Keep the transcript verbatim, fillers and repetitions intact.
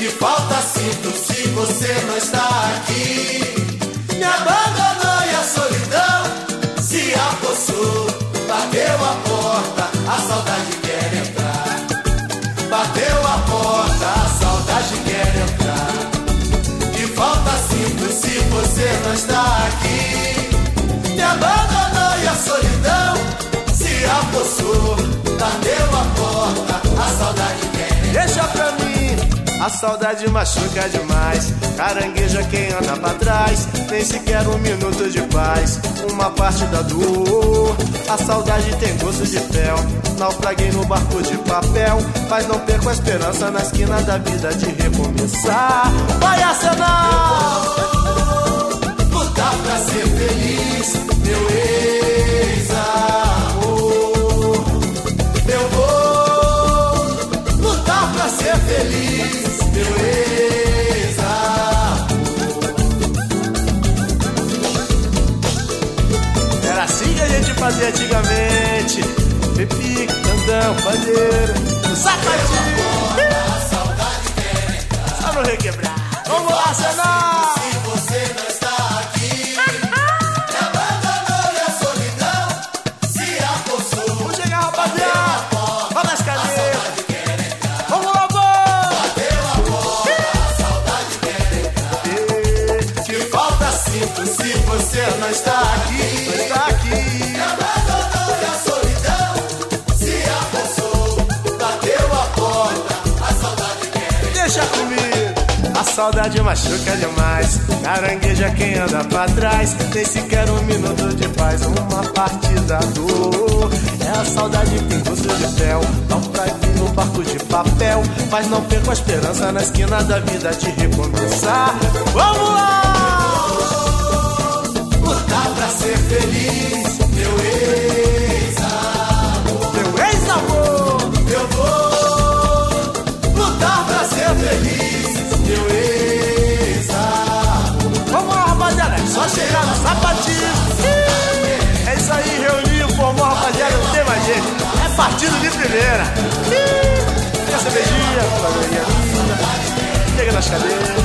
Que falta sinto se você não está aqui. Me abandonou e a solidão se apossou. Bateu a porta, a saudade quer entrar. Bateu a porta, a saudade quer entrar. Que falta sinto se você não está aqui. Me abandonou e a solidão se apossou. Bateu a porta, a saudade quer entrar. Deixa pra mim. A saudade machuca demais, carangueja quem anda pra trás. Nem sequer um minuto de paz, uma parte da dor. A saudade tem gosto de fel, naufraguei no barco de papel. Mas não perco a esperança na esquina da vida de recomeçar. Vai acenar! Lutar pra ser feliz, meu ex-amor. Eu vou lutar pra ser feliz, meu ex-amor. Era assim que a gente fazia antigamente. Repique, tandão, pandeiro, sapatinho. A saudade quer entrar. Só no requebrar. Vamos lá, Senão! Se você não está aqui, me abandonou e a solidão se apossou. Vamos chegar, rapaziada. Vamos nas cadeiras. Vamos lá, vamos! Bateu a porta, a saudade quer entrar. Que falta sinto se você não está aqui. Não está aqui. Me abandonou e a solidão se apossou. Bateu a porta, a saudade quer entrar. Deixa comigo. A saudade machuca demais, carangueja quem anda pra trás. Nem sequer um minuto de paz, uma partida dor. É a saudade que tem gosto de fel, não pra vir no barco de papel. Mas não perco a esperança na esquina da vida de recomeçar. Vamos lá! Lutar pra ser feliz, meu ex-amor. Meu ex-amor. Eu vou lutar pra ser feliz, meu ex-amor. Vamos lá, rapaziada, é só chegar no sapatinho. É isso aí, reuniu, formou, rapaziada, não tem mais jeito. É partido de primeira. Fica essa beijinha, família linda. Chega nas cadeiras.